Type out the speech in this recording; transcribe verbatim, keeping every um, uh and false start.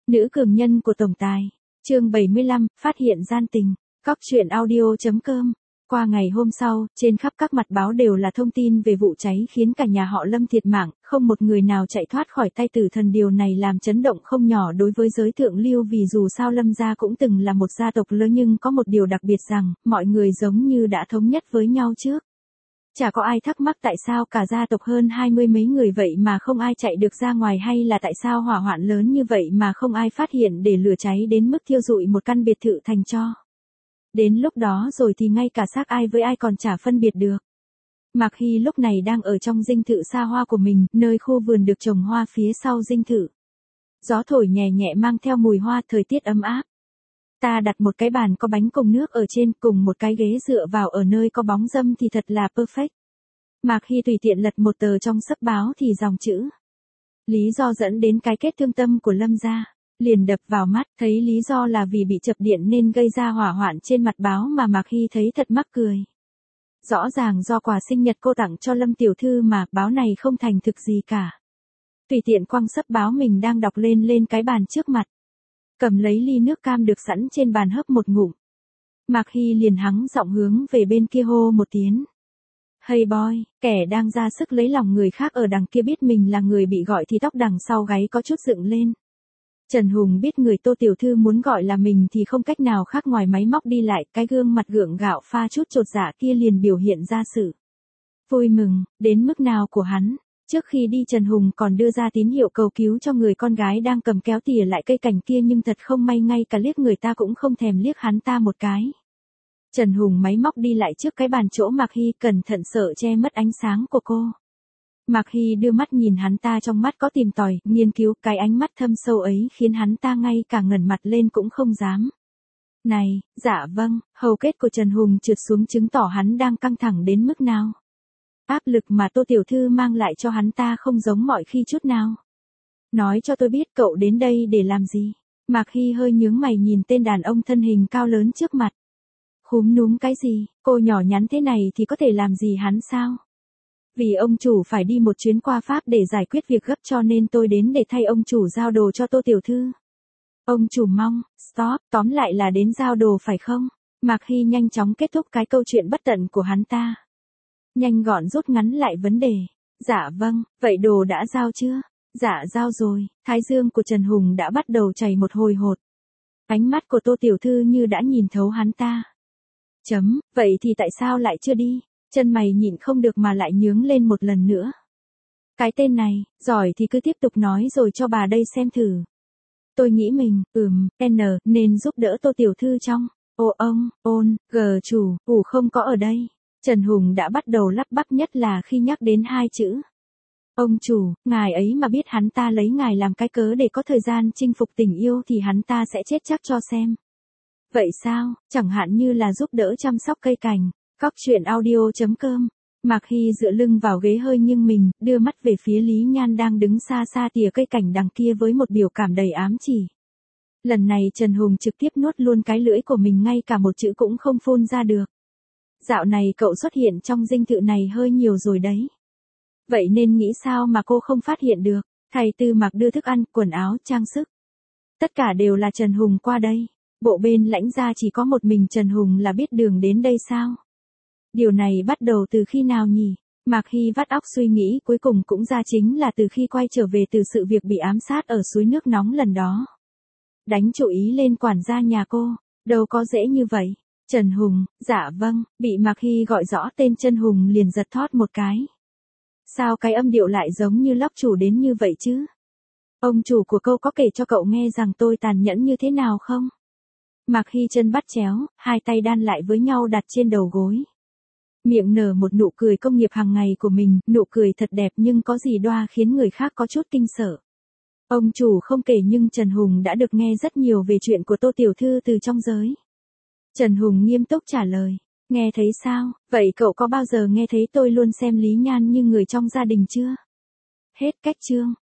Nữ cường nhân của tổng tài. Chương bảy mươi lăm, phát hiện gian tình. Cóc truyện audio chấm com. Qua ngày hôm sau, trên khắp các mặt báo đều là thông tin về vụ cháy khiến cả nhà họ Lâm thiệt mạng, không một người nào chạy thoát khỏi tay tử thần. Điều này làm chấn động không nhỏ đối với giới thượng lưu, vì dù sao Lâm gia cũng từng là một gia tộc lớn, nhưng có một điều đặc biệt rằng, mọi người giống như đã thống nhất với nhau trước. Chả có ai thắc mắc tại sao cả gia tộc hơn hai mươi mấy người vậy mà không ai chạy được ra ngoài, hay là tại sao hỏa hoạn lớn như vậy mà không ai phát hiện để lửa cháy đến mức thiêu rụi một căn biệt thự thành tro. Đến lúc đó rồi thì ngay cả xác ai với ai còn chả phân biệt được. Mạc Hy lúc này đang ở trong dinh thự xa hoa của mình, nơi khu vườn được trồng hoa phía sau dinh thự. Gió thổi nhẹ nhẹ mang theo mùi hoa, thời tiết ấm áp. Ta đặt một cái bàn có bánh cùng nước ở trên, cùng một cái ghế dựa vào ở nơi có bóng râm thì thật là perfect. Mạc Hy tùy tiện lật một tờ trong sấp báo thì dòng chữ lý do dẫn đến cái kết thương tâm của Lâm gia liền đập vào mắt. Thấy lý do là vì bị chập điện nên gây ra hỏa hoạn trên mặt báo mà Mạc Hy thấy thật mắc cười. Rõ ràng do quà sinh nhật cô tặng cho Lâm tiểu thư mà, báo này không thành thực gì cả. Tùy tiện quăng sấp báo mình đang đọc lên lên cái bàn trước mặt. Cầm lấy ly nước cam được sẵn trên bàn hớp một ngụm. Mạc Hy liền hắng giọng hướng về bên kia hô một tiếng. Hey boy, kẻ đang ra sức lấy lòng người khác ở đằng kia biết mình là người bị gọi thì tóc đằng sau gáy có chút dựng lên. Trần Hùng biết người Tô tiểu thư muốn gọi là mình thì không cách nào khác ngoài máy móc đi lại, cái gương mặt gượng gạo pha chút chột dạ kia liền biểu hiện ra sự vui mừng, đến mức nào của hắn. Trước khi đi Trần Hùng còn đưa ra tín hiệu cầu cứu cho người con gái đang cầm kéo tỉa lại cây cảnh kia, nhưng thật không may ngay cả liếc người ta cũng không thèm liếc hắn ta một cái. Trần Hùng máy móc đi lại trước cái bàn chỗ Mạc Hy, cẩn thận sợ che mất ánh sáng của cô. Mạc Hy đưa mắt nhìn hắn ta, trong mắt có tìm tòi, nghiên cứu, cái ánh mắt thâm sâu ấy khiến hắn ta ngay cả ngẩng mặt lên cũng không dám. Này, dạ vâng, hầu kết của Trần Hùng trượt xuống chứng tỏ hắn đang căng thẳng đến mức nào. Áp lực mà Tô tiểu thư mang lại cho hắn ta không giống mọi khi chút nào. Nói cho tôi biết cậu đến đây để làm gì? Mạc Hy hơi nhướng mày nhìn tên đàn ông thân hình cao lớn trước mặt. Khúm núm cái gì, cô nhỏ nhắn thế này thì có thể làm gì hắn sao? Vì ông chủ phải đi một chuyến qua Pháp để giải quyết việc gấp cho nên tôi đến để thay ông chủ giao đồ cho Tô tiểu thư. Ông chủ mong, stop, tóm lại là đến giao đồ phải không? Mạc Hy nhanh chóng kết thúc cái câu chuyện bất tận của hắn ta. Nhanh gọn rút ngắn lại vấn đề. Dạ vâng, vậy đồ đã giao chưa? Dạ giao rồi. Thái dương của Trần Hùng đã bắt đầu chảy một hồi hột. Ánh mắt của Tô tiểu thư như đã nhìn thấu hắn ta. Chấm, vậy thì tại sao lại chưa đi? Chân mày nhịn không được mà lại nhướng lên một lần nữa. Cái tên này, giỏi thì cứ tiếp tục nói rồi cho bà đây xem thử. Tôi nghĩ mình, ừm, N, nên giúp đỡ Tô tiểu thư trong. Ô ông, ôn, g chủ, ủ không có ở đây. Trần Hùng đã bắt đầu lắp bắp, nhất là khi nhắc đến hai chữ. Ông chủ, ngài ấy mà biết hắn ta lấy ngài làm cái cớ để có thời gian chinh phục tình yêu thì hắn ta sẽ chết chắc cho xem. Vậy sao, chẳng hạn như là giúp đỡ chăm sóc cây cảnh. Cóc truyện audio chấm com. Mạc Hy dựa lưng vào ghế hơi nghiêng mình, đưa mắt về phía Lý Nhan đang đứng xa xa tỉa cây cảnh đằng kia với một biểu cảm đầy ám chỉ. Lần này Trần Hùng trực tiếp nuốt luôn cái lưỡi của mình, ngay cả một chữ cũng không phun ra được. Dạo này cậu xuất hiện trong dinh thự này hơi nhiều rồi đấy. Vậy nên nghĩ sao mà cô không phát hiện được? Thầy Tư Mạc đưa thức ăn, quần áo, trang sức. Tất cả đều là Trần Hùng qua đây. Bộ bên lãnh gia chỉ có một mình Trần Hùng là biết đường đến đây sao? Điều này bắt đầu từ khi nào nhỉ? Mạc Hy vắt óc suy nghĩ, cuối cùng cũng ra chính là từ khi quay trở về từ sự việc bị ám sát ở suối nước nóng lần đó. Đánh chủ ý lên quản gia nhà cô, đâu có dễ như vậy. Trần Hùng, dạ vâng, bị Mạc Hy gọi rõ tên Trần Hùng liền giật thót một cái. Sao cái âm điệu lại giống như lóc chủ đến như vậy chứ? Ông chủ của câu có kể cho cậu nghe rằng tôi tàn nhẫn như thế nào không? Mạc Hy chân bắt chéo, hai tay đan lại với nhau đặt trên đầu gối. Miệng nở một nụ cười công nghiệp hàng ngày của mình, nụ cười thật đẹp nhưng có gì đoa khiến người khác có chút kinh sợ. Ông chủ không kể nhưng Trần Hùng đã được nghe rất nhiều về chuyện của Tô tiểu thư từ trong giới. Trần Hùng nghiêm túc trả lời. Nghe thấy sao, vậy cậu có bao giờ nghe thấy tôi luôn xem Lý Nhan như người trong gia đình chưa? Hết cách chương.